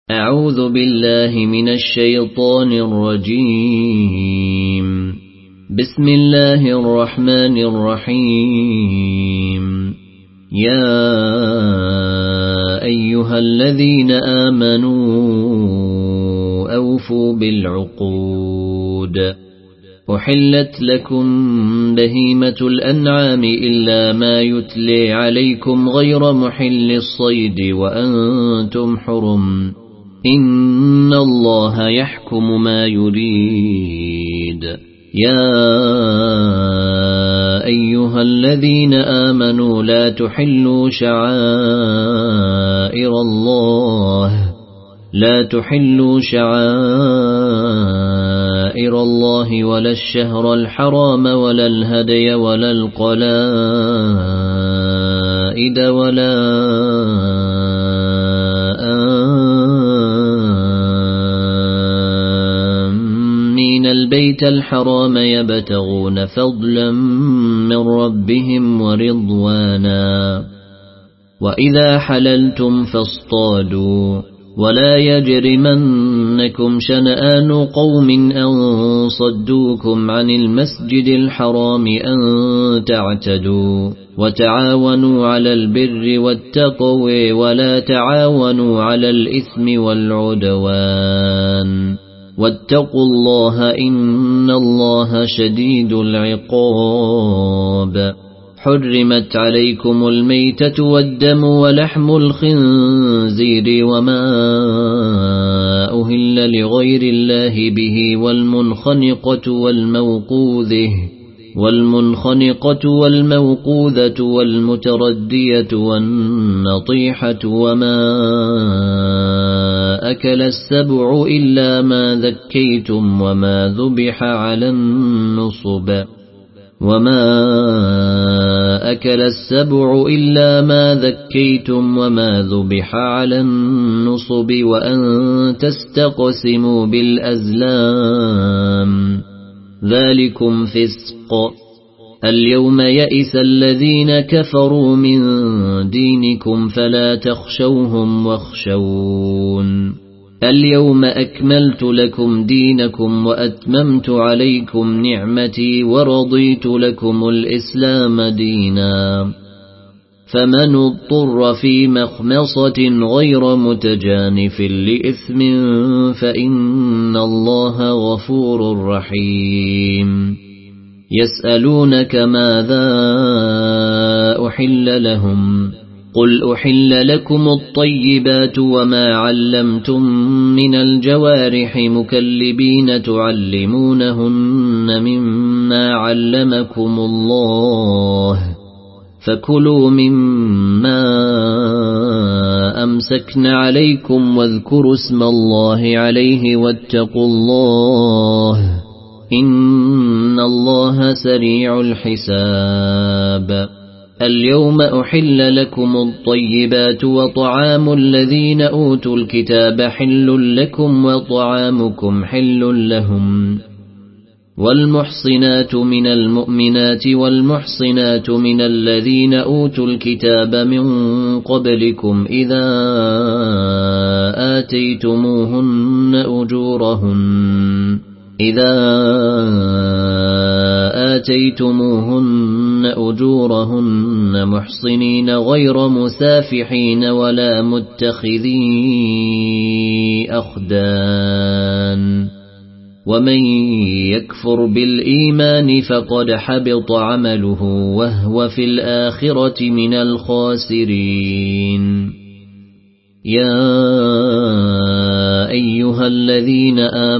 أعوذ بالله من الشيطان الرجيم. بسم الله الرحمن الرحيم. يا أيها الذين آمنوا أوفوا بالعقود. أحلت لكم بهيمة الأنعام إلا ما يتلي عليكم غير محل الصيد وأنتم حرم. إن الله يحكم ما يريد. يا أيها الذين آمنوا لا تحلوا شعائر الله ولا الشهر الحرام ولا الهدي ولا القلائد ولا آمين البيت الحرام يبتغون فضلا من ربهم ورضوانا. وإذا حللتم فاصطادوا ولا يجرمنكم شنآن قوم أن صدوكم عن المسجد الحرام أن تعتدوا. وتعاونوا على البر والتقوى ولا تعاونوا على الإثم والعدوان. واتقوا الله إن الله شديد العقاب. حرمت عليكم الميتة والدم ولحم الخنزير وما أهل لغير الله به والمنخنقة والموقوذة والمتردية والنطيحة وما أكل السبع إلا ما ذكيتم وما ذبح على النصب وأن تستقسموا بالأزلام ذلكم فسق. اليوم يئس الذين كفروا من دينكم فلا تخشوهم واخشون. اليوم أكملت لكم دينكم وأتممت عليكم نعمتي ورضيت لكم الإسلام دينا. فمن اضطر في مخمصة غير متجانف لإثم فإن الله غفور رحيم. يسألونك ماذا أحل لهم قل أحل لكم الطيبات وما علمتم من الجوارح مكلبين تعلمونهن مما علمكم الله فكلوا مما أمسكن عليكم واذكروا اسم الله عليه واتقوا الله إن الله سريع الحساب. اليوم أحل لكم الطيبات وطعام الذين أوتوا الكتاب حل لكم وطعامكم حل لهم. والمحصنات من المؤمنات والمحصنات من الذين أوتوا الكتاب من قبلكم إذا آتيتموهن أجورهن محصنين غير مسافحين ولا متخذي أخدان. ومن يكفر بالإيمان فقد حبط عمله وهو في الآخرة من الخاسرين. يا أيها الذين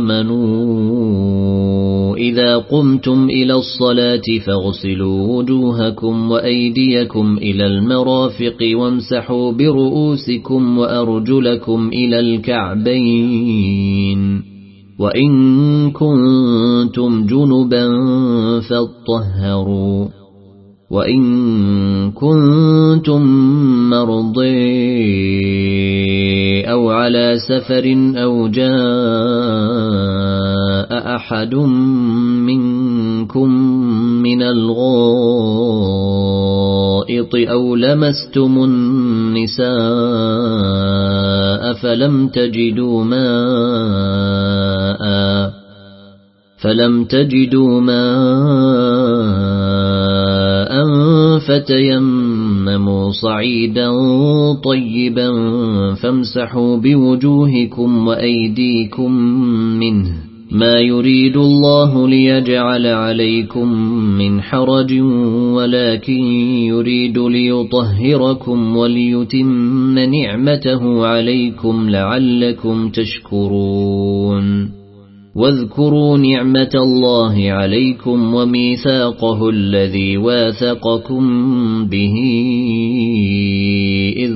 آمنوا إذا قمتم إلى الصلاة فاغسلوا وجوهكم وأيديكم إلى المرافق وامسحوا برؤوسكم وأرجلكم إلى الكعبين. وإن كنتم جنبا فاطهروا. وإن كنتم مرضى أو على سفر أو جاء أحد منكم من الغائط أو لمستم النساء فلم تجدوا ماء فتيمموا صعيدا طيبا فامسحوا بوجوهكم وأيديكم منه ما يريد الله ليجعل عليكم من حرج ولكن يريد ليطهركم وليتم نعمته عليكم لعلكم تشكرون واذكروا نعمة الله عليكم وميثاقه الذي واثقكم به إذ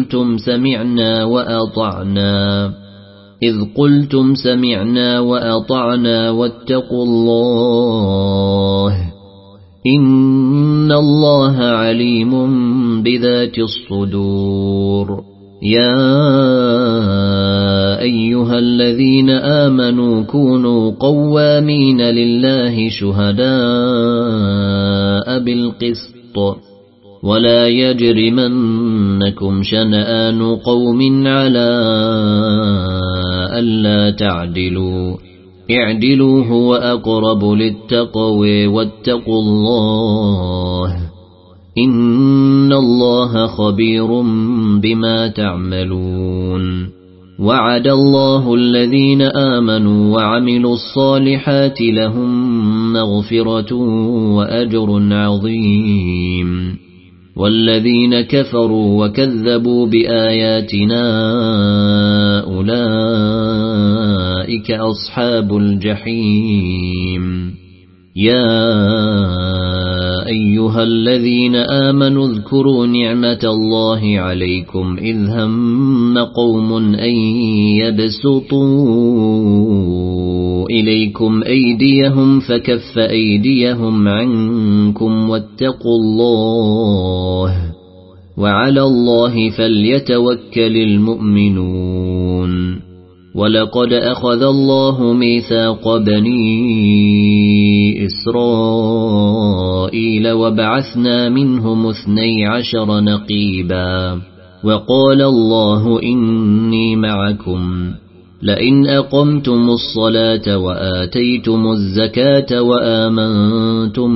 قلتم سمعنا وأطعنا واتقوا الله إن الله عليم بذات الصدور يا أيها الذين آمنوا كونوا قوامين لله شهداء بالقسط ولا يجرمنكم شنآن قوم على ألا تعدلوا اعدلوا هو أقرب للتقوى واتقوا الله إن الله خبير بما تعملون وعد الله الذين آمنوا وعملوا الصالحات لهم مغفرة وأجر عظيم والذين كفروا وكذبوا بآياتنا أولئك أصحاب الجحيم يا أيها الذين آمنوا اذكروا نعمة الله عليكم إذ هم قوم أن يبسطوا إليكم أيديهم فكف أيديهم عنكم واتقوا الله وعلى الله فليتوكل المؤمنون ولقد أخذ الله ميثاق بني إسرائيل وبعثنا منهم 12 نقيبا وقال الله إني معكم لئن أقمتم الصلاة وآتيتم الزكاة وآمنتم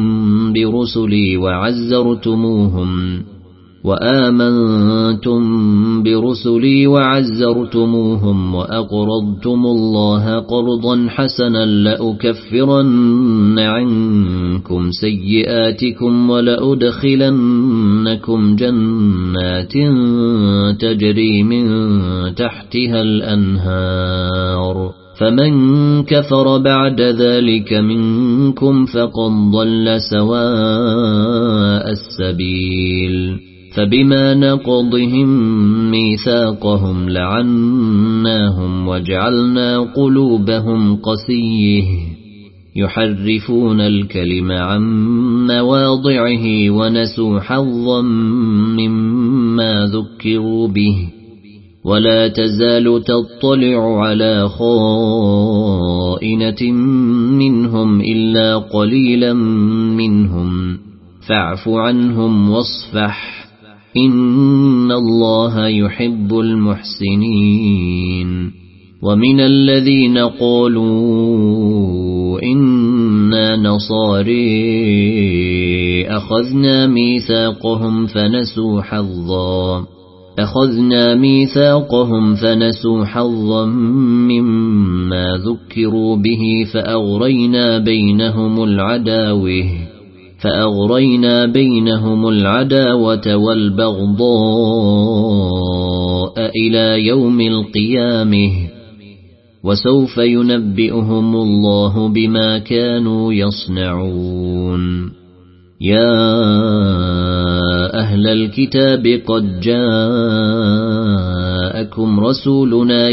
برسلي وعزرتموهم وأقرضتم الله قرضا حسنا لأكفرن عنكم سيئاتكم ولأدخلنكم جنات تجري من تحتها الأنهار فمن كفر بعد ذلك منكم فقد ضل سواء السبيل فبما نقضهم ميثاقهم لعناهم وجعلنا قلوبهم قسية يحرفون الكلم عن مواضعه ونسوا حظا مما ذكروا به ولا تزال تطلع على خائنة منهم إلا قليلا منهم فاعف عنهم واصفح إن الله يحب المحسنين ومن الذين قالوا إنا نصاري أخذنا ميثاقهم فنسوا حظا مما ذكروا به فأغرينا بينهم العداوة والبغضاء إلى يوم القيامة وسوف ينبئهم الله بما كانوا يصنعون يا أهل الكتاب قد جاءكم رسولنا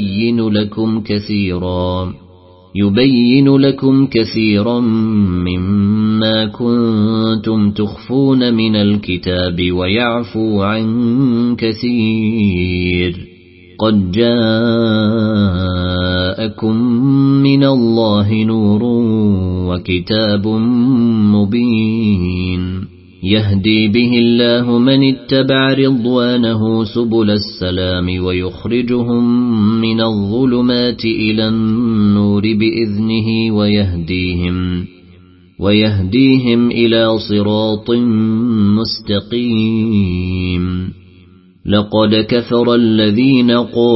يبين لكم كثيرا مما كنتم تخفون من الكتاب ويعفو عن كثير قد جاءكم من الله نور وكتاب مبين يهدي به الله من اتبع رضوانه سبل السلام ويخرجهم من الظلمات إلى النور بإذنه ويهديهم إلى صراط مستقيم لقد كفر الذين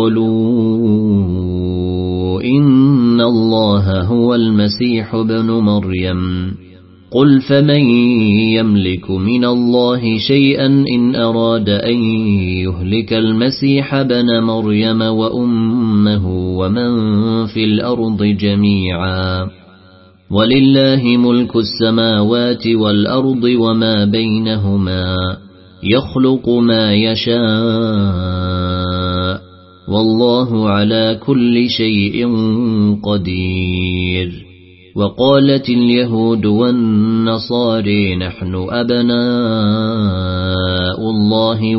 قالوا إن الله هو المسيح ابن مريم قل فمن يملك من الله شيئا إن أراد أن يهلك المسيح ابن مريم وأمه ومن في الأرض جميعا ولله ملك السماوات والأرض وما بينهما يخلق ما يشاء والله على كل شيء قدير وقالت اليهود والنصارى نحن أبناء الله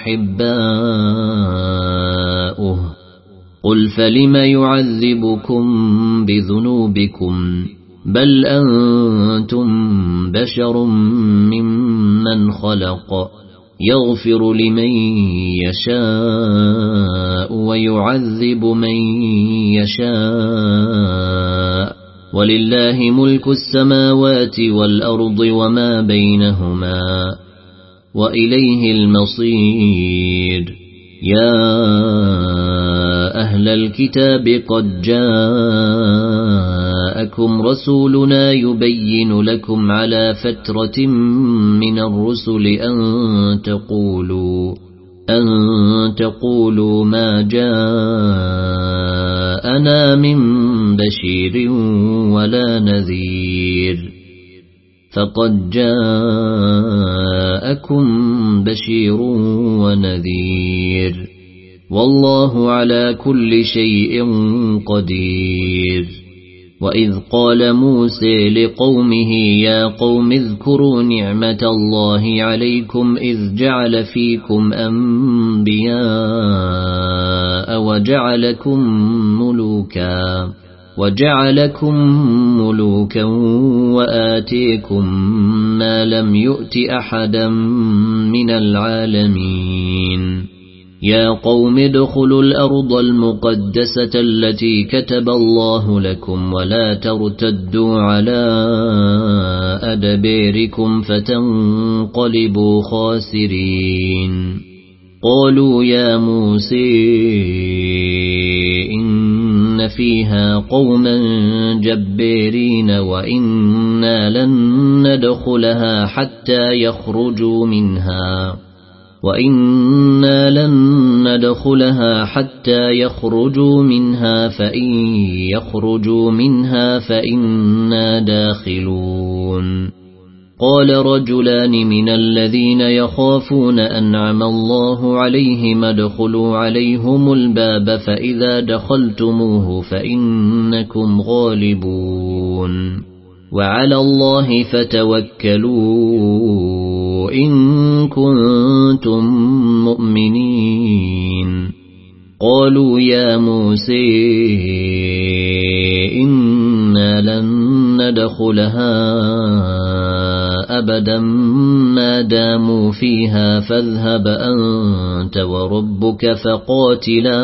وأحباؤه قل فلم يعذبكم بذنوبكم بل أنتم بشر ممن خلق يغفر لمن يشاء ويعذب من يشاء ولله ملك السماوات والأرض وما بينهما وإليه المصير يا أهل الكتاب قد جاءكم رسولنا يبين لكم على فترة من الرسل أن تقولوا ما جاءنا من بشير ولا نذير فقد جاءكم بشير ونذير والله على كل شيء قدير وإذ قال موسى لقومه يا قوم اذكروا نعمة الله عليكم إذ جعل فيكم أنبياء وجعلكم ملوكا وآتيكم ما لم يؤت أحدا من العالمين يا قوم ادخلوا الأرض المقدسة التي كتب الله لكم ولا ترتدوا على أدباركم فتنقلبوا خاسرين قالوا يا موسى إن فيها قوما جبارين وإنا لن ندخلها حتى يخرجوا منها فإن يخرجوا منها فإنا داخلون قال رجلان من الذين يخافون أنعم الله عليهم ادخلوا عليهم الباب فإذا دخلتموه فإنكم غالبون وعلى الله فتوكلوا إن كنتم مؤمنين قالوا يا موسى إنا لن ندخلها أبدا ما داموا فيها فاذهب أنت وربك فقاتلا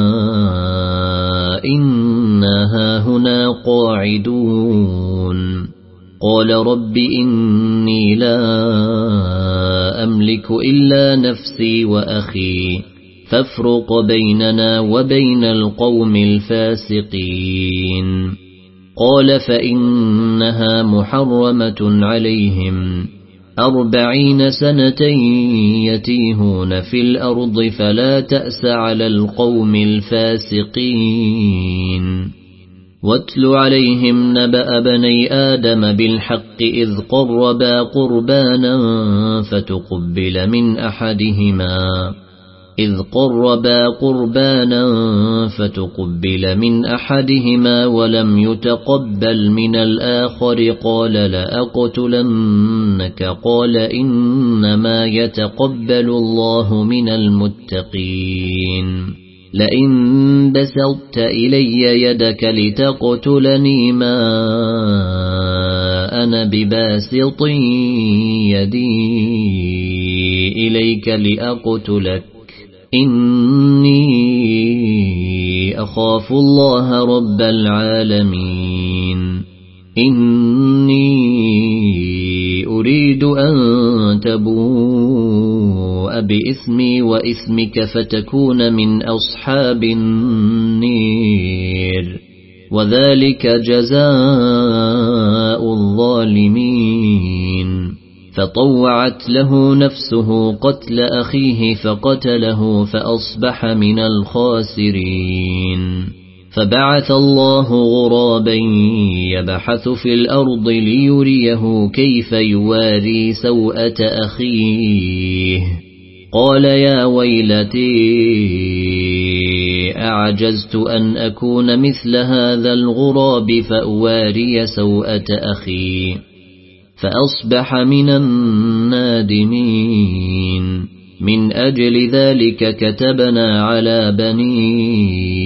إنا هاهنا قاعدون قال رب إني لا أملك إلا نفسي وأخي فافرق بيننا وبين القوم الفاسقين قال فإنها محرمة عليهم 40 سنة يتيهون في الأرض فلا تأس على القوم الفاسقين واتل عليهم نبأ بني آدم بالحق إذ قربا قربانا فتقبل من أحدهما ولم يتقبل من الآخر قال لأقتلنك قال إنما يتقبل الله من المتقين لئن بسطت إلي يدك لتقتلني ما أنا بباسط يدي إليك لأقتلك إني أخاف الله رب العالمين إني أريد أن تبوء بإثمي وإثمك فتكون من أصحاب النير وذلك جزاء الظالمين فطوعت له نفسه قتل أخيه فقتله فأصبح من الخاسرين فبعث الله غرابا يبحث في الأرض ليريه كيف يواري سوءة أخيه قال يا ويلتي أعجزت أن أكون مثل هذا الغراب فأواري سوءة أخي فأصبح من النادمين من أجل ذلك كتبنا على بني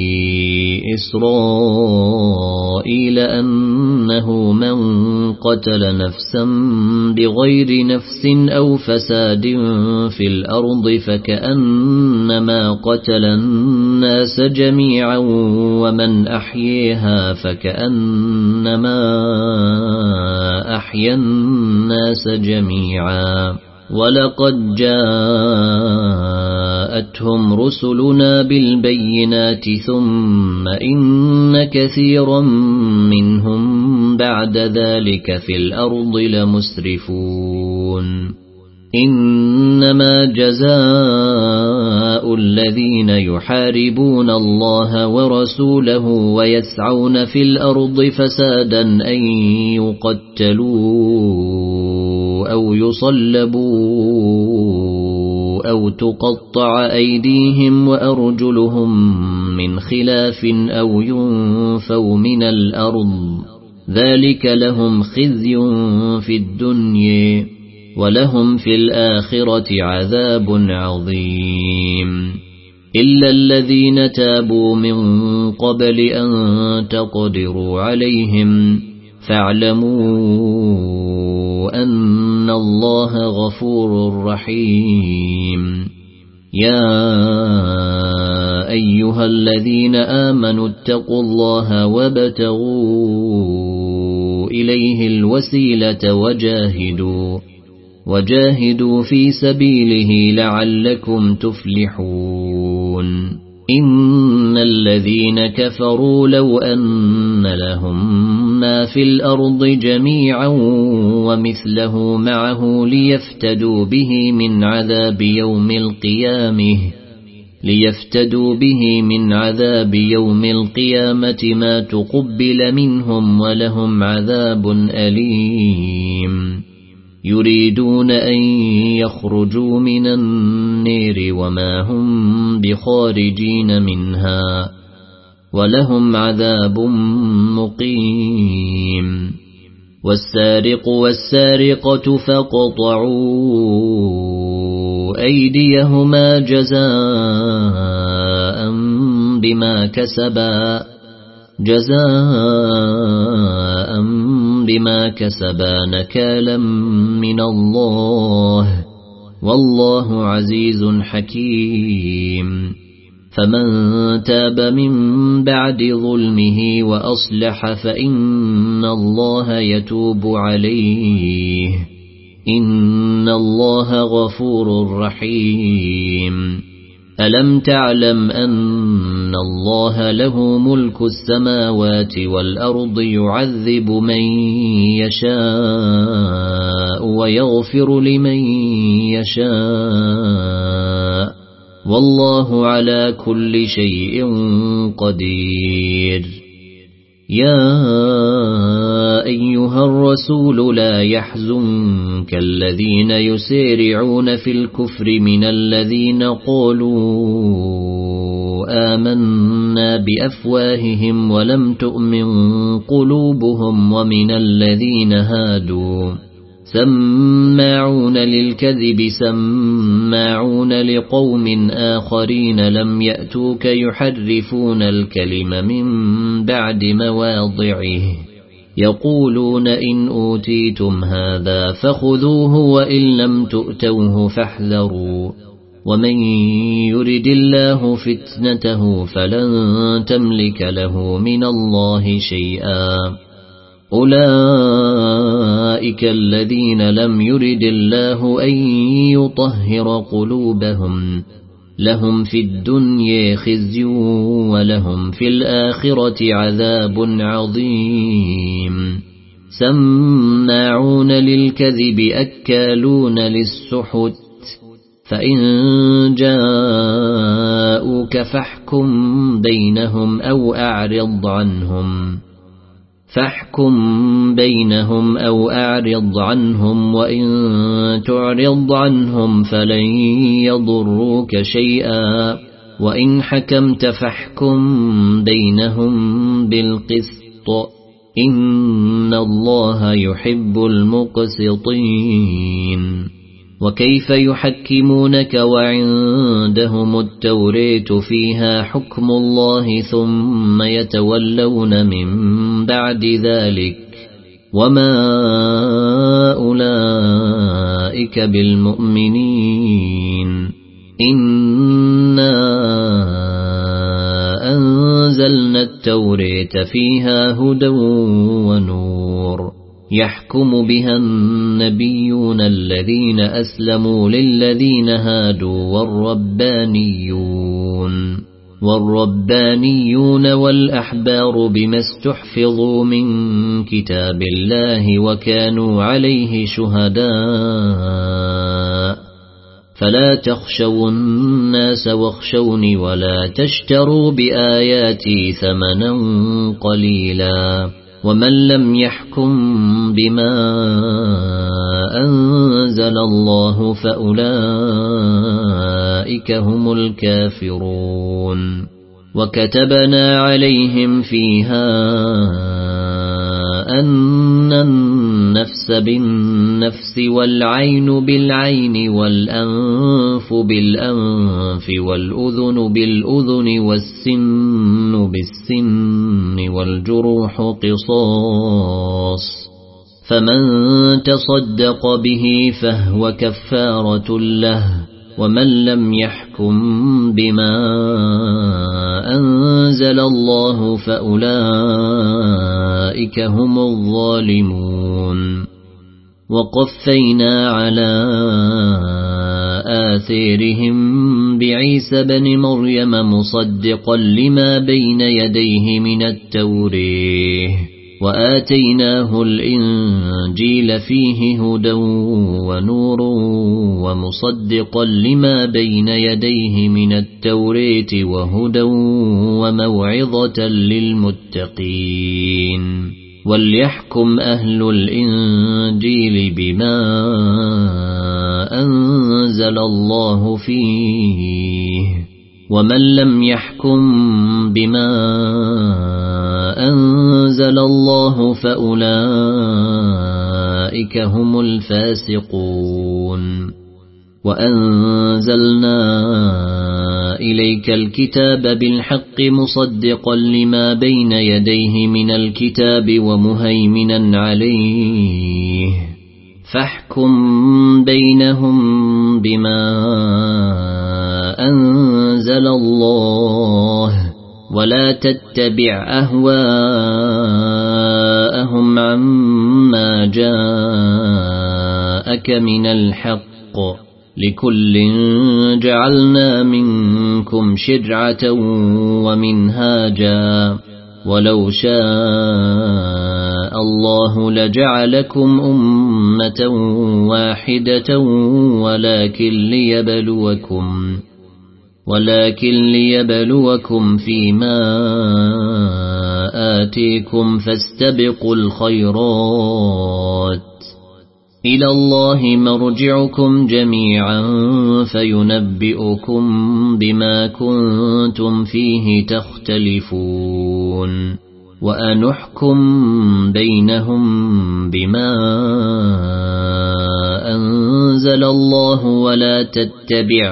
إسرائيل أنه من قتل نفسا بغير نفس أو فساد في الأرض فكأنما قتل الناس جميعا ومن أحييها فكأنما أحيا الناس جميعا ولقد جاءتهم رسلنا بالبينات ثم إن كثيرا منهم بعد ذلك في الأرض لمسرفون إنما جزاء الذين يحاربون الله ورسوله ويسعون في الأرض فسادا أن يقتلوا أو يصلبوا أو تقطع أيديهم وأرجلهم من خلاف أو ينفوا من الأرض ذلك لهم خزي في الدنيا ولهم في الآخرة عذاب عظيم إلا الذين تابوا من قبل أن تقدروا عليهم فاعلموا أن الله غفور رحيم يا أيها الذين آمنوا اتقوا الله وابتغوا إليه الوسيلة وجاهدوا في سبيله لعلكم تفلحون إن الذين كفروا لو أن لهم ما في الأرض جميعا ومثله معه ليفتدوا به من عذاب يوم القيامة ما تقبل منهم ولهم عذاب أليم يريدون أن يخرجوا من النير وما هم بخارجين منها ولهم عذاب مقيم والسارق والسارقة فاقطعوا أيديهما جزاء بما كسبا نكالا من الله والله عزيز حكيم فمن تاب من بعد ظلمه وأصلح فإن الله يتوب عليه إن الله غفور رحيم ألم تعلم أن الله له ملك السماوات والأرض يعذب من يشاء ويغفر لمن يشاء والله على كل شيء قدير يا أيها الرسول لا يحزنك الذين يسارعون في الكفر من الذين قالوا آمنا بأفواههم ولم تؤمن قلوبهم سماعون للكذب سماعون لقوم آخرين لم يأتوك يحرفون الكلم من بعد مواضعه يقولون إن أوتيتم هذا فخذوه وإن لم تؤتوه فاحذروا ومن يرد الله فتنته فلن تملك له من الله شيئا أولئك الذين لم يرد الله أن يطهر قلوبهم لهم في الدنيا خزي ولهم في الآخرة عذاب عظيم سماعون للكذب أكالون للسحت فإن جاءوك فاحكم بينهم أو أعرض عنهم وإن تعرض عنهم فلن يضروك شيئا وإن حكمت فاحكم بينهم بالقسط إن الله يحب المقسطين وكيف يحكمونك وعندهم التوراة فيها حكم الله ثم يتولون من بعد ذلك وما أولئك بالمؤمنين إنا أنزلنا التوراة فيها هدى ونور يحكم بها النبيون الذين أسلموا للذين هادوا والربانيون والأحبار بما استحفظوا من كتاب الله وكانوا عليه شهداء فلا تخشوا الناس واخشوني ولا تشتروا بآياتي ثمنا قليلا ومن لم يحكم بما أنزل الله فأولئك هم الكافرون وكتبنا عليهم فيها أن النفس بالنفس والعين بالعين والأنف بالأنف والأذن بالأذن والسن بالسن والجروح قصاص فمن تصدق به فهو كفارة له ومن لم يحكم بما أنزل الله فأولئك هم الظالمون وقفينا على آثارهم بعيسى بن مريم مصدقا لما بين يديه من التوراة وآتيناه الإنجيل فيه هدى ونور ومصدقا لما بين يديه من التوراة وهدى وموعظة للمتقين وليحكم أهل الإنجيل بما أنزل الله فيه ومن لم يحكم بما أنزل الله فأولئك هم الفاسقون وأنزلنا إليك الكتاب بالحق مصدقا لما بين يديه من الكتاب ومهيمنا عليه فاحكم بينهم بما أنزل الله ولا تتبع أهواءهم عما جاءك من الحق لكل جعلنا منكم شرعة ومنهاجا ولو شاء الله لجعلكم أمة واحدة ولكن ليبلوكم فيما آتيكم فاستبقوا الخيرات إلى الله مرجعكم جميعا فينبئكم بما كنتم فيه تختلفون وأن احكم بينهم بما أنزل الله ولا تتبع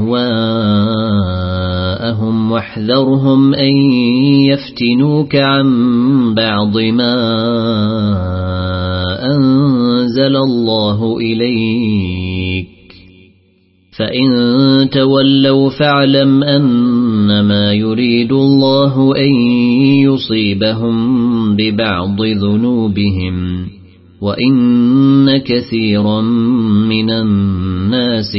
أهواءهم واحذرهم أن يفتنوك عن بعض ما أنزل الله إليك فإن تولوا فاعلم أنما يريد الله أن يصيبهم ببعض ذنوبهم وإن كثيرا من الناس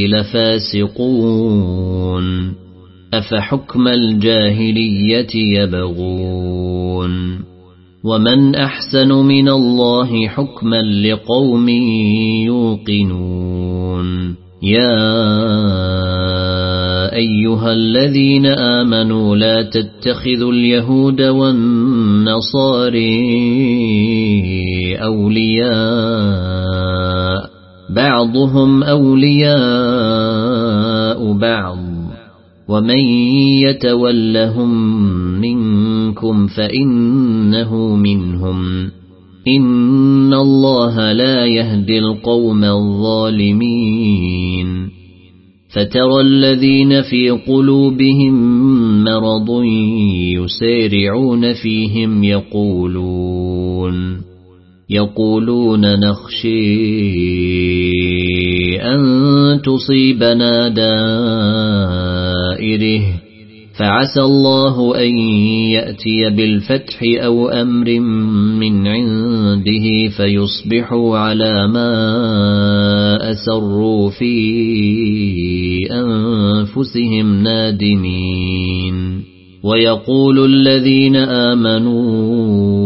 لفاسقون أفحكم الجاهلية يبغون ومن أحسن من الله حكما لقوم يوقنون يا أيها الذين آمنوا لا تتخذوا اليهود والنصارى أولياء بعضهم أولياء بعض ومن يتولهم منكم فإنه منهم إن الله لا يهدي القوم الظالمين فترى الذين في قلوبهم مرض يسارعون فيهم يقولون نخشى أن تصيبنا دائرة فعسى الله أن يأتي بالفتح أو أمر من عنده فيصبحوا على ما أسروا في أنفسهم نادمين ويقول الذين آمنوا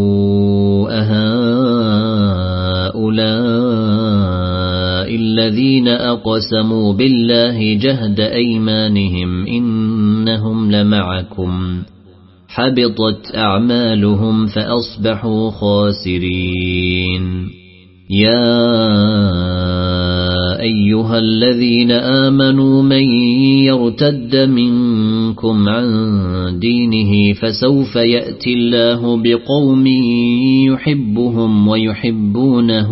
أهؤلاء الذين أقسموا بالله جهد أيمانهم إنهم لمعكم حبطت أعمالهم فأصبحوا خاسرين يا أيها الذين آمنوا من يرتد منكم عن دينه فسوف يأتي الله بقوم يحبهم ويحبونه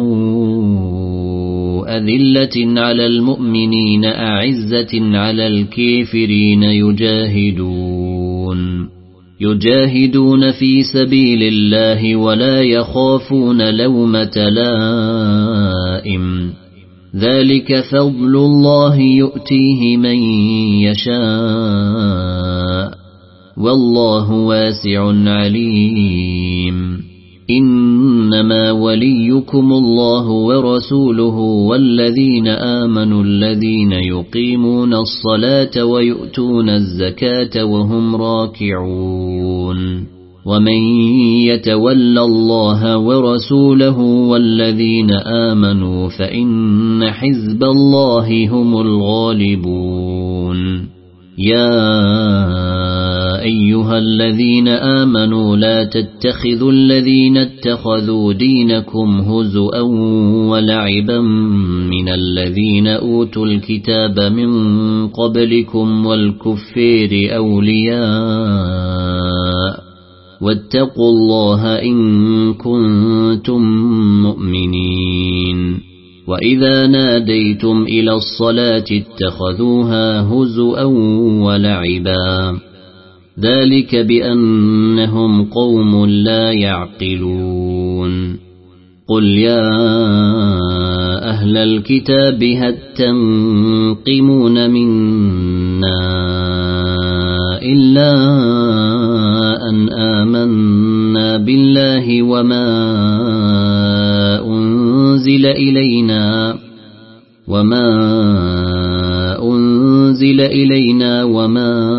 أذلة على المؤمنين أعزة على الكافرين يجاهدون في سبيل الله ولا يخافون لومة لائم ذلك فضل الله يؤتيه من يشاء والله واسع عليم إنما وليكم الله ورسوله والذين آمنوا الذين يقيمون الصلاة ويؤتون الزكاة وهم راكعون ومن يتول الله ورسوله والذين آمنوا فإن حزب الله هم الغالبون يا أيها الذين آمنوا لا تتخذوا الذين اتخذوا دينكم هزؤا ولعبا من الذين أوتوا الكتاب من قبلكم والكفار أولياء واتقوا الله إن كنتم مؤمنين وإذا ناديتم إلى الصلاة اتخذوها هزؤا ولعبا ذلك بأنهم قوم لا يعقلون قل يا أهل الكتاب هل تنقمون منا إلا أن آمنا بالله وما أنزل إلينا وما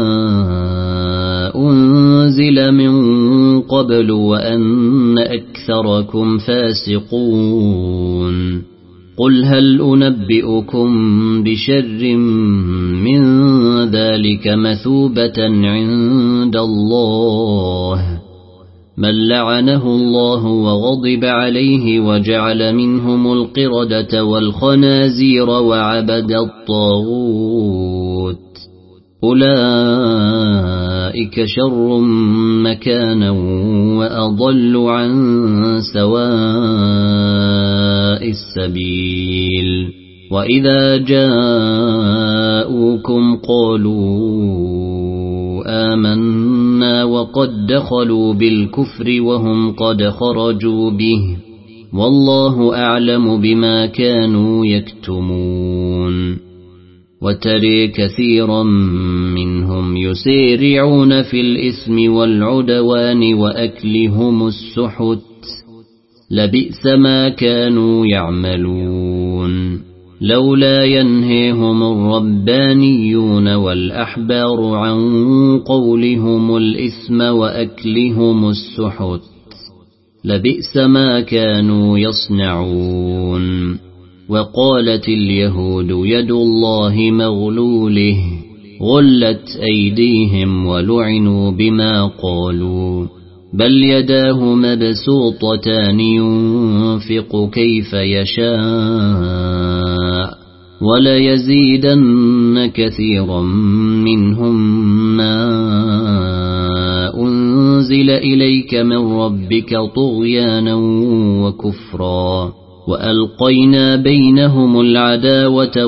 أنزل من قبل وأن أكثركم فاسقون قل هل أنبئكم بشر من ذلك مثوبة عند الله من لعنه الله وغضب عليه وجعل منهم القردة والخنازير وعبد الطاغوت أولئك شر مكانا وأضل عن سواء السبيل وإذا جاءوكم قالوا آمنا وقد دخلوا بالكفر وهم قد خرجوا به والله أعلم بما كانوا يكتمون وترى كثيرا منهم يسارعون في الإثم والعدوان وأكلهم السحت لبئس ما كانوا يعملون لولا ينهيهم الربانيون والأحبار عن قولهم الإثم وأكلهم السحت لبئس ما كانوا يصنعون وقالت اليهود يد الله مغلوله غلت أيديهم ولعنوا بما قالوا بل يداه مبسوطتان ينفق كيف يشاء وليزيدن كثيرا منهم ما أنزل إليك من ربك طغيانا وكفرا وألقينا بينهم العداوة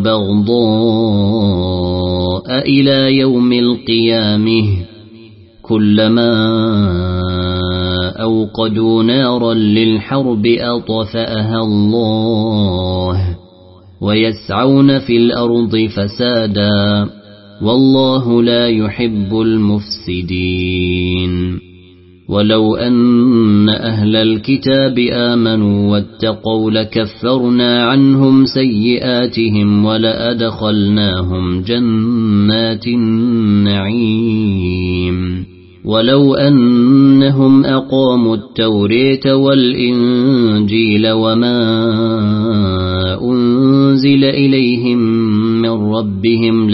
والبغضاء إلى يوم القيامة كلما أوقدوا نارا للحرب أطفأها الله ويسعون في الأرض فسادا والله لا يحب المفسدين ولو أن أهل الكتاب آمنوا واتقوا لكفرنا عنهم سيئاتهم ولأدخلناهم جنات النعيم ولو أنهم أقاموا التوراة والإنجيل وما أنزل إليهم من ربهم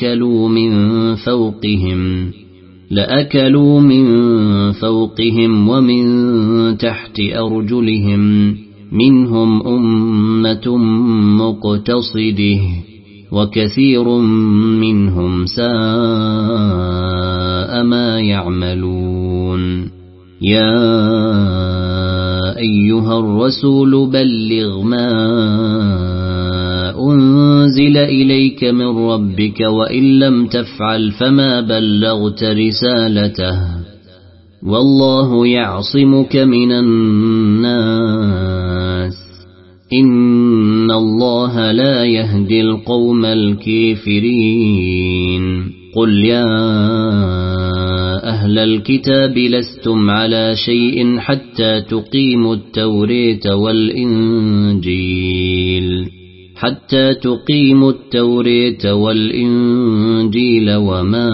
لأكلوا من فوقهم ومن تحت أرجلهم منهم أمة مقتصده وكثير منهم ساء ما يعملون يا أيها الرسول بلغ ما أنزل إليك من ربك وإن لم تفعل فما بلغت رسالته والله يعصمك من الناس إن الله لا يهدي القوم الكافرين قل يا أهل الكتاب لستم على شيء حتى تقيموا التوراة والإنجيل وما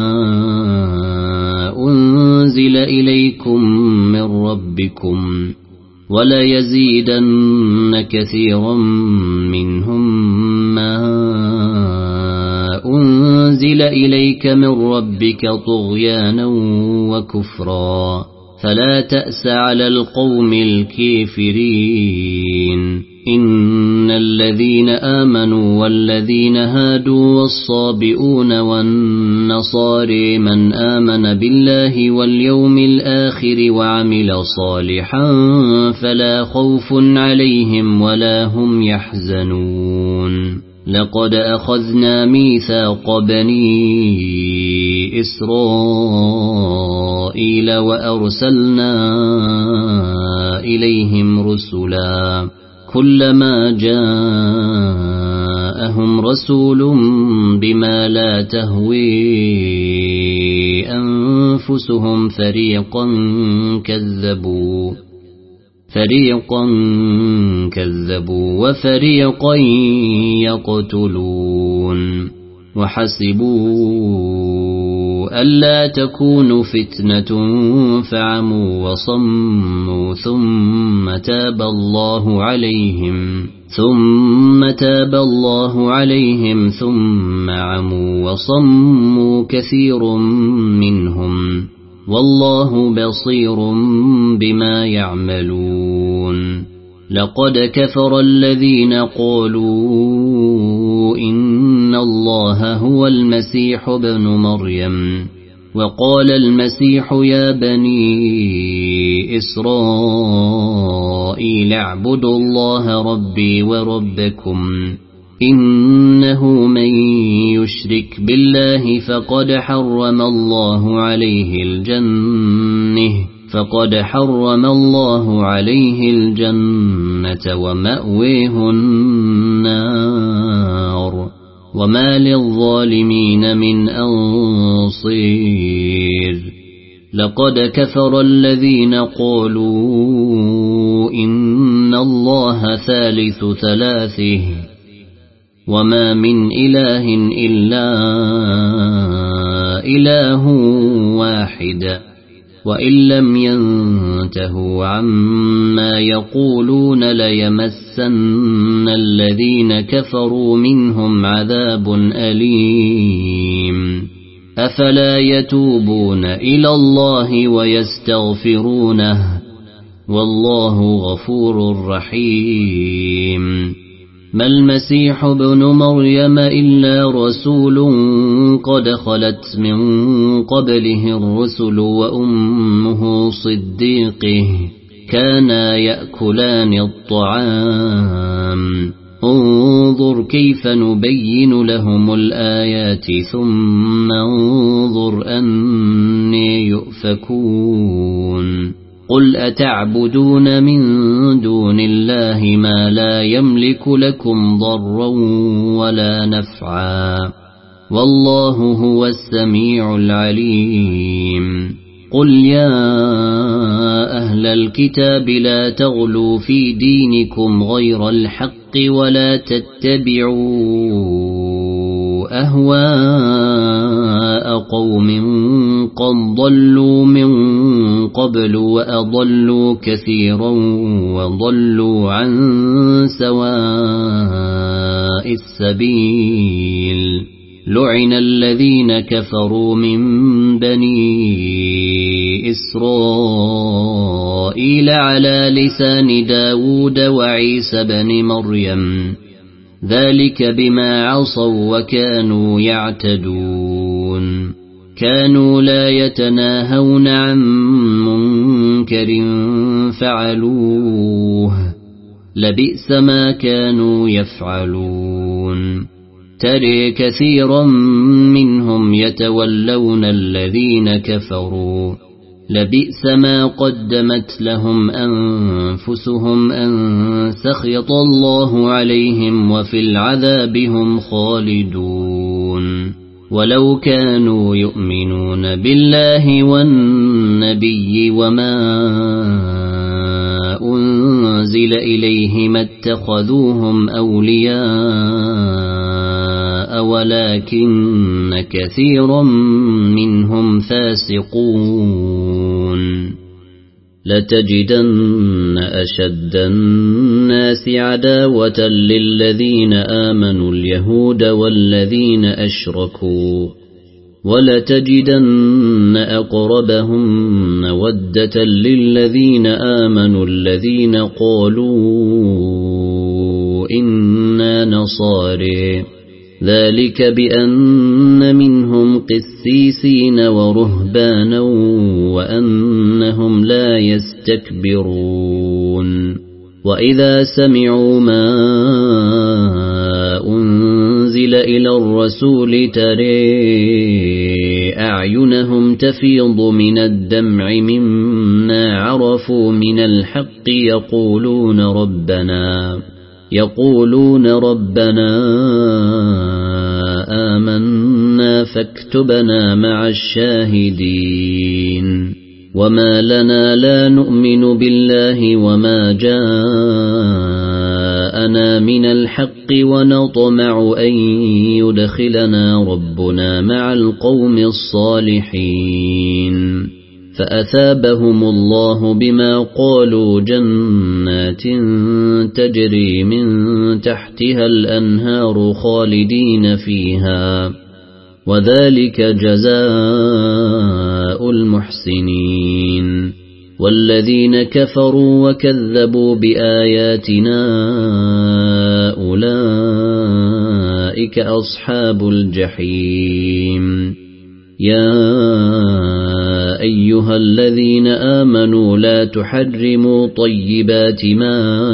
أنزل إليكم من ربكم ولا يزيدن كثيرا منهم ما أنزل إليك من ربك طغيانا وكفرا فلا تأس على القوم الكافرين إن الذين آمنوا والذين هادوا والصابئون والنصارى من آمن بالله واليوم الآخر وعمل صالحا فلا خوف عليهم ولا هم يحزنون لقد أخذنا ميثاق بني إسرائيل وأرسلنا إليهم رسلا كلما جاءهم رسول بما لا تهوي أنفسهم فريقا كذبوا وفريقا يقتلون وحسبوا ألا تكون فتنة فعموا وصموا ثم تاب الله عليهم ثم عموا وصموا كثير منهم والله بصير بما يعملون لقد كفر الذين قالوا إن الله هو المسيح ابن مريم. وقال المسيح يا بني إسرائيل اعبدوا الله ربي وربكم إنه من يشرك بالله فقد حرم الله عليه الجنة ومأويه النار وما للظالمين من أنصير. لقد كفر الذين قالوا إن الله ثالث ثلاثه وما من إله إلا إله واحد وإن لم ينتهوا عما يقولون ليمسن الذين كفروا منهم عذاب أليم. أفلا يتوبون إلى الله ويستغفرونه والله غفور رحيم. ما المسيح ابن مريم إلا رسول قد خلت من قبله الرسل وأمه صديقه كانا يأكلان الطعام انظر كيف نبين لهم الآيات ثم انظر أني يؤفكون. قل أتعبدون من دون الله ما لا يملك لكم ضرا ولا نفعا والله هو السميع العليم. قل يا أهل الكتاب لا تغلوا في دينكم غير الحق ولا تتبعوا أهواء قوم قد ضلوا من قبل وأضلوا كثيرا وضلوا عن سواء السبيل. لعن الذين كفروا من بني إسرائيل على لسان داود وعيسى بن مريم ذلك بما عصوا وكانوا يعتدون. كانوا لا يتناهون عن منكر فعلوه لبئس ما كانوا يفعلون. ترى كثيرا منهم يتولون الذين كفروا لبئس ما قدمت لهم أنفسهم أن سخط الله عليهم وفي العذاب هم خالدون. ولو كانوا يؤمنون بالله والنبي وما أنزل إليه ما اتخذوهم أولياء ولكن كثيرا منهم فاسقون. لتجدن أشد الناس عداوة للذين آمنوا اليهود والذين أشركوا ولتجدن أقربهم مودة للذين آمنوا الذين قالوا إنا نصارى ذلك بأن منهم قسيسين ورهبانا وأنهم لا يستكبرون. وإذا سمعوا ما أنزل إلى الرسول ترى أعينهم تفيض من الدمع مما عرفوا من الحق يقولون ربنا آمنا فاكتبنا مع الشاهدين. وما لنا لا نؤمن بالله وما جاءنا من الحق ونطمع أن يدخلنا ربنا مع القوم الصالحين. فأثابهم الله بما قالوا جنات تجري من تحتها الأنهار خالدين فيها وذلك جزاء المحسنين. والذين كفروا وكذبوا بآياتنا أولئك أصحاب الجحيم يا أيها الذين آمنوا لا تحرموا طيبات ما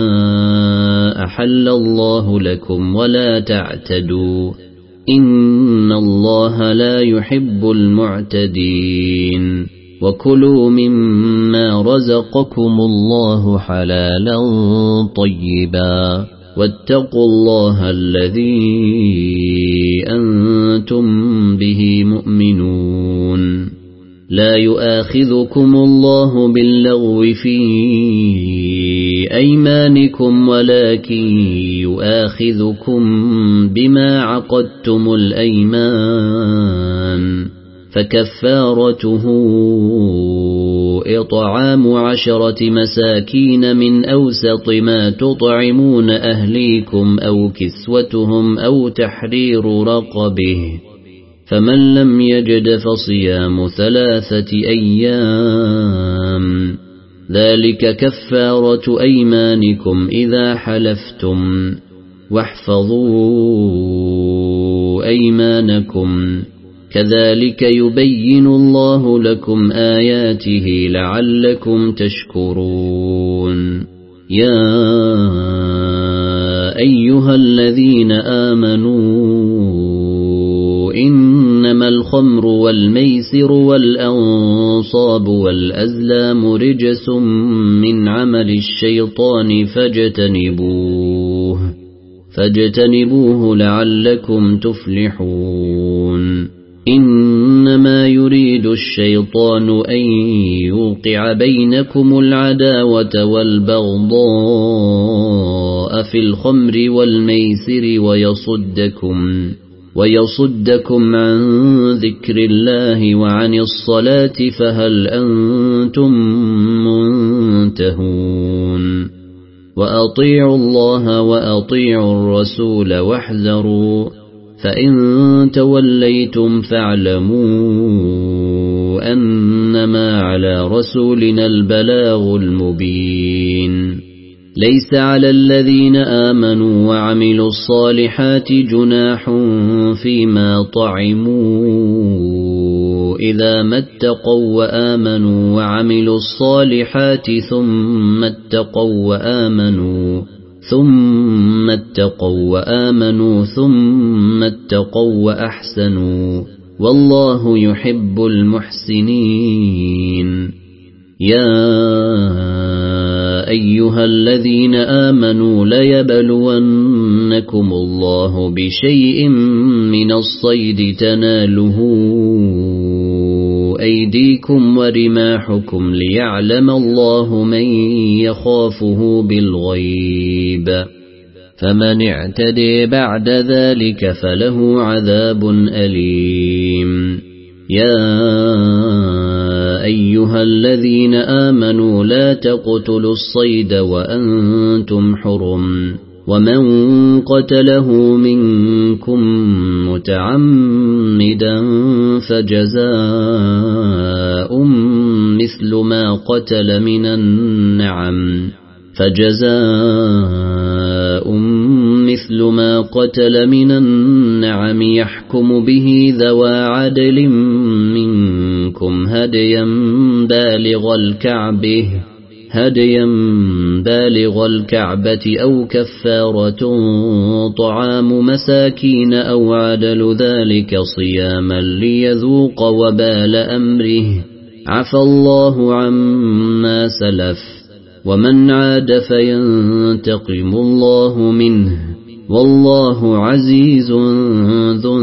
أحل الله لكم ولا تعتدوا إن الله لا يحب المعتدين وكلوا مما رزقكم الله حلالا طيبا واتقوا الله الذي أنتم به مؤمنون لا يؤاخذكم الله باللغو في أيمانكم ولكن يؤاخذكم بما عقدتم الأيمان فكفارته إطعام 10 مساكين من أوسط ما تطعمون أهليكم أو كسوتهم أو تحرير رقبه فمن لم يجد فصيام 3 أيام ذلك كفارة أيمانكم إذا حلفتم واحفظوا أيمانكم كذلك يبين الله لكم آياته لعلكم تشكرون يا أيها الذين آمنوا إنما الخمر والميسر والأنصاب والأزلام رجس من عمل الشيطان فاجتنبوه لعلكم تفلحون إنما يريد الشيطان أن يوقع بينكم العداوة والبغضاء في الخمر والميسر ويصدكم عن ذكر الله وعن الصلاة فهل أنتم منتهون وأطيعوا الله وأطيعوا الرسول واحذروا فإن توليتم فاعلموا أنما على رسولنا البلاغ المبين ليس على الذين آمنوا وعملوا الصالحات جناح فيما طعموا إذا ما اتقوا وآمنوا وعملوا الصالحات ثم اتقوا وآمنوا ثم اتقوا وأحسنوا والله يحب المحسنين يا أيها الذين آمنوا ليبلونكم الله بشيء من الصيد تناله أيديكم ورماحكم ليعلم الله من يخافه بالغيب فمن اعتدي بعد ذلك فله عذاب أليم يا أيها الذين آمنوا لا تقتلوا الصيد وأنتم حرم ومن قتله منكم متعمدا فجزاء مثل ما قتل من النعم يحكم به ذوى عدل منكم هديا بالغ الكعبة أو كفارة طعام مساكين أو عدل ذلك صياما ليذوق وبال أمره عفى الله عما سلف ومن عاد فينتقم الله منه والله عزيز ذو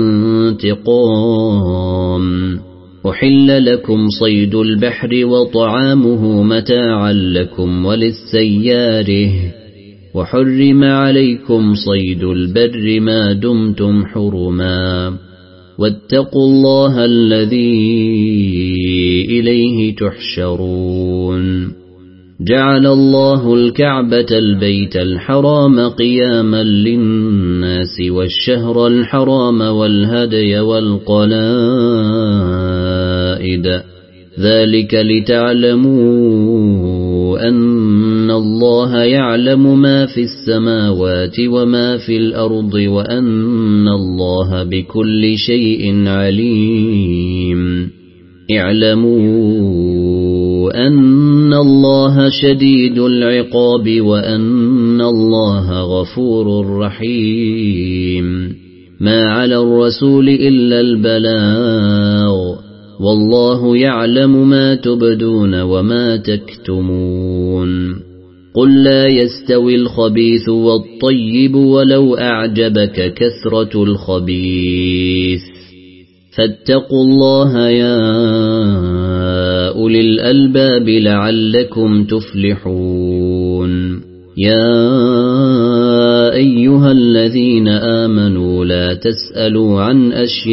انتقام أحل لكم صيد البحر وطعامه متاعا لكم وللسياره وحرم عليكم صيد البر ما دمتم حرما واتقوا الله الذي إليه تحشرون جعل الله الكعبة البيت الحرام قياما للناس والشهر الحرام والهدي والقلائد ذلك لتعلموا أن الله يعلم ما في السماوات وما في الأرض وأن الله بكل شيء عليم اعلموا أن الله شديد العقاب وأن الله غفور رحيم ما على الرسول إلا البلاغ والله يعلم ما تبدون وما تكتمون قل لا يستوي الخبيث والطيب ولو أعجبك كثرة الخبيث فاتقوا الله يا أولي الألباب لعلكم تفلحون يا أيها الذين آمنوا لا تسألوا عن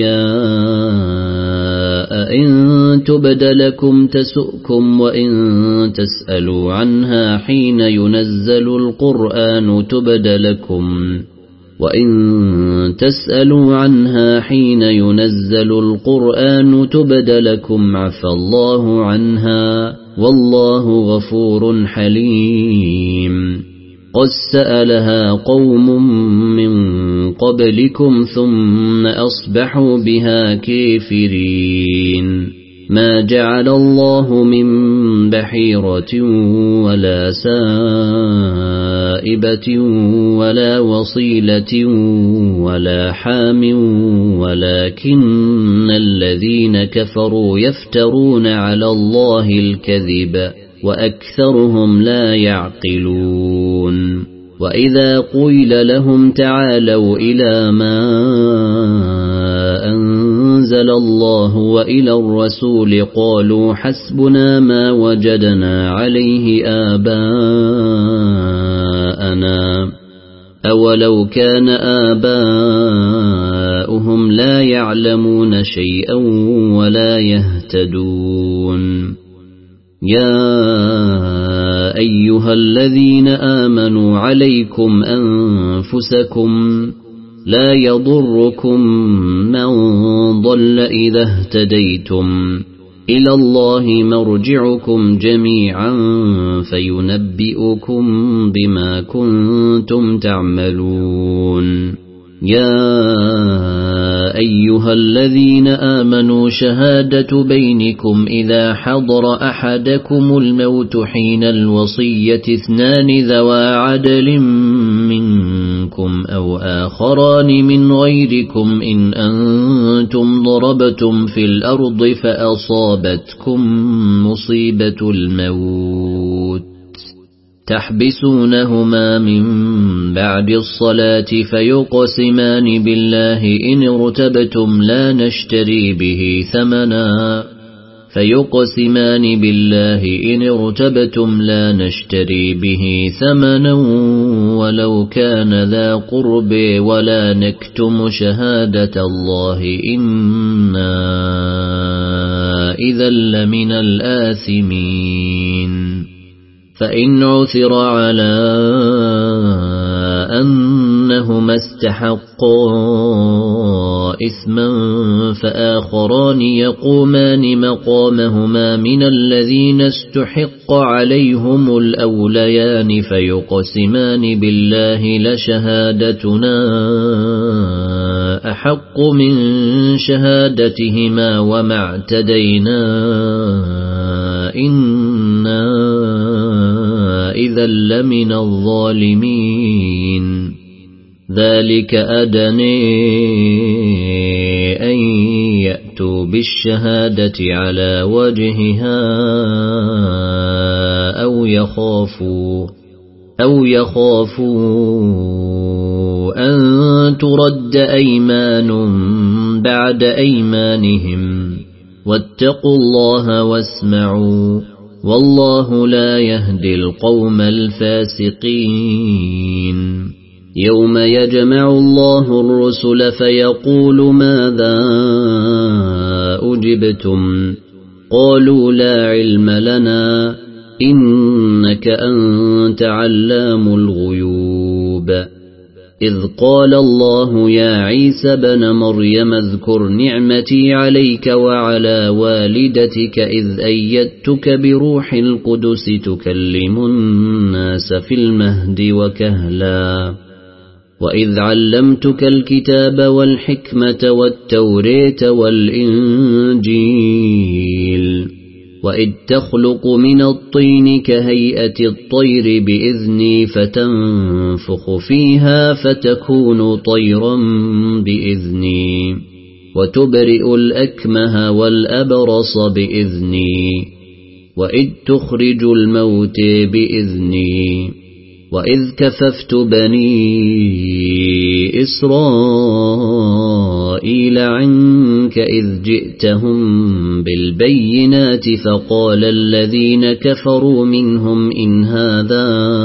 أشياء إن تبد لكم تسؤكم وإن تسألوا عنها حين ينزل القرآن تبد لكم وإن تسألوا عنها حين ينزل القرآن تبد لكم عفى الله عنها والله غفور حليم قد سألها قوم من قبلكم ثم أصبحوا بها كافرين ما جعل الله من بحيرة ولا سائبة ولا وصيلة ولا حام ولكن الذين كفروا يفترون على الله الكذب وأكثرهم لا يعقلون وإذا قيل لهم تعالوا إلى ما أنزل الله وإلى الرسول قالوا حسبنا ما وجدنا عليه آباءنا أولو كان آباؤهم لا يعلمون شيئا ولا يهتدون يا أيها الذين آمنوا عليكم أنفسكم لا يضركم من ضل إذا اهتديتم إلى الله مرجعكم جميعا فينبئكم بما كنتم تعملون يا أيها الذين آمنوا شهادة بينكم إذا حضر أحدكم الموت حين الوصية 2 ذوى عدل منكم أو آخران من غيركم إن أنتم ضربتم في الأرض فأصابتكم مصيبة الموت تحبسونهما من بعد الصلاة فيقسمان بالله إن ارتبتم لا نشتري به ثمنا ولو كان ذا قرب ولا نكتم شهادة الله إنا إذا لمن الآثمين فإن عثر على أنهما استحقا إثما فآخران يقومان مقامهما من الذين استحق عليهم الأوليان فيقسمان بالله لشهادتنا أحق من شهادتهما وما اعتدينا إنا إذا لمن الظالمين ذلك أدنى أن يأتوا بالشهادة على وجهها أو يخافوا أن ترد أيمان بعد أيمانهم واتقوا الله واسمعوا والله لا يهدي القوم الفاسقين يوم يجمع الله الرسل فيقول ماذا أجبتم قالوا لا علم لنا إنك أنت علام الغيوب إذ قال الله يا عيسى بن مريم اذكر نعمتي عليك وعلى والدتك إذ أيدتك بروح القدس تكلم الناس في المهد وكهلا وإذ علمتك الكتاب والحكمة والتوريت والإنجيل وإذ تخلق من الطين كهيئة الطير بإذني فتنفخ فيها فتكون طيرا بإذني وتبرئ الأكمه والأبرص بإذني وإذ تخرج الموت بإذني وإذ كففت بني إسرائيل عنك إذ جئتهم بالبينات فقال الذين كفروا منهم إن هذا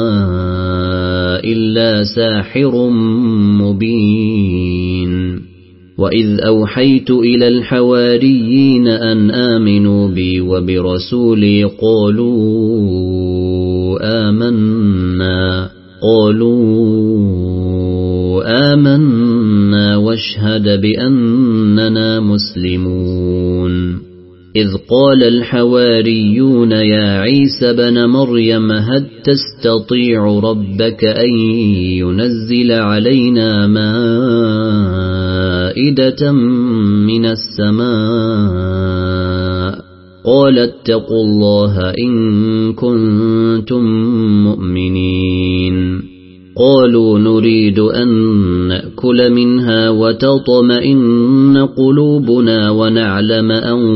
إلا ساحر مبين وإذ أوحيت إلى الحواريين أن آمنوا بي وبرسولي قالوا آمنا واشهد بأننا مسلمون إذ قال الحواريون يا عيسى بن مريم هل تستطيع ربك أن ينزل علينا مائدة من السماء قال اتقوا الله إن كنتم مؤمنين قالوا نريد أن نأكل منها وتطمئن قلوبنا ونعلم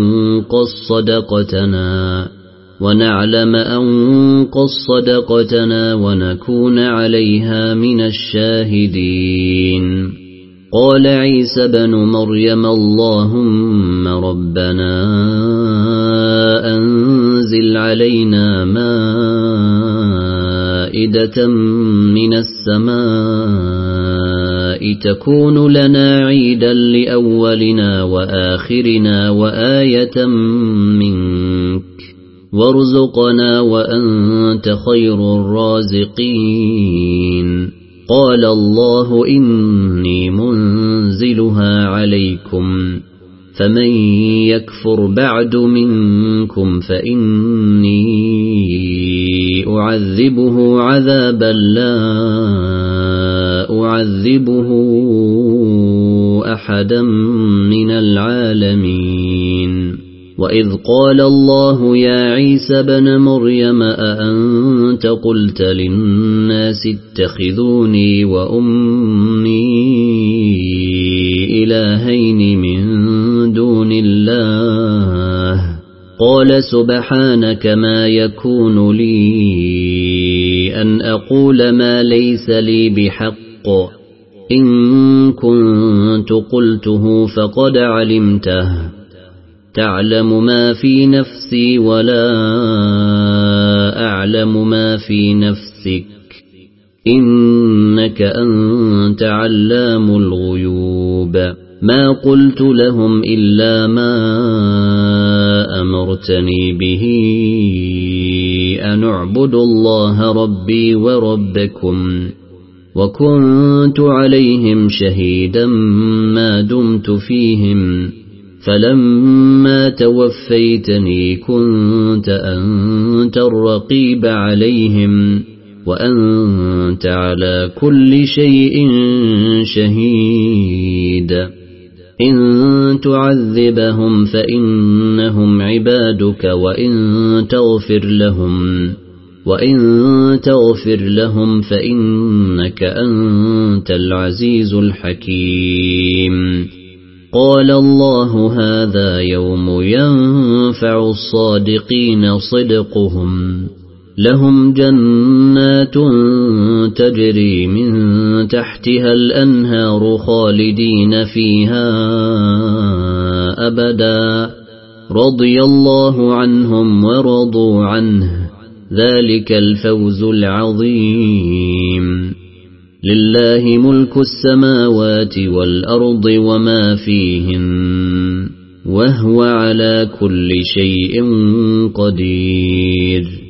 أن قد صدقتنا ونكون عليها من الشاهدين قال عيسى بن مريم اللهم ربنا أنزل علينا مائدة من السماء تكون لنا عيدا لأولنا وآخرنا وآية منك وارزقنا وأنت خير الرازقين قال الله إني منزلها عليكم فمن يكفر بعد منكم فإني أعذبه عذابا لا أعذبه أحدا من العالمين وإذ قال الله يا عيسى بن مريم أأنت قلت للناس اتخذوني وأمي إلهين من دون الله قال سبحانك ما يكون لي أن أقول ما ليس لي بحق إن كنت قلته فقد علمته تعلم ما في نفسي ولا أعلم ما في نفسك إنك أنت علام الغيوب ما قلت لهم إلا ما أمرتني به أن اعبدوا الله ربي وربكم وكنت عليهم شهيدا ما دمت فيهم فلما توفيتني كنت أنت الرقيب عليهم وأنت على كل شيء شهيد إن تعذبهم فإنهم عبادك وإن تغفر لهم فإنك أنت العزيز الحكيم قال الله هذا يوم ينفع الصادقين صدقهم لهم جنات تجري من تحتها الأنهار خالدين فيها أبدا رضي الله عنهم ورضوا عنه ذلك الفوز العظيم لله ملك السماوات والأرض وما فيهن وهو على كل شيء قدير